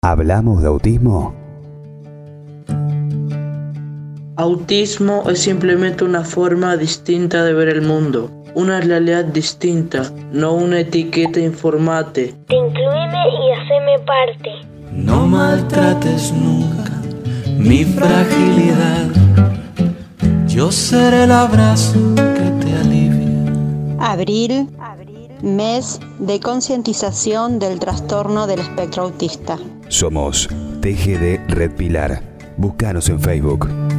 ¿Hablamos de autismo? Autismo es simplemente una forma distinta de ver el mundo, una realidad distinta, no una etiqueta informante. Inclúeme y haceme parte. No maltrates nunca mi fragilidad. Yo seré el abrazo que te alivia. Abril, mes de concientización del trastorno del espectro autista. Somos TGD Red Pilar. Búscanos en Facebook.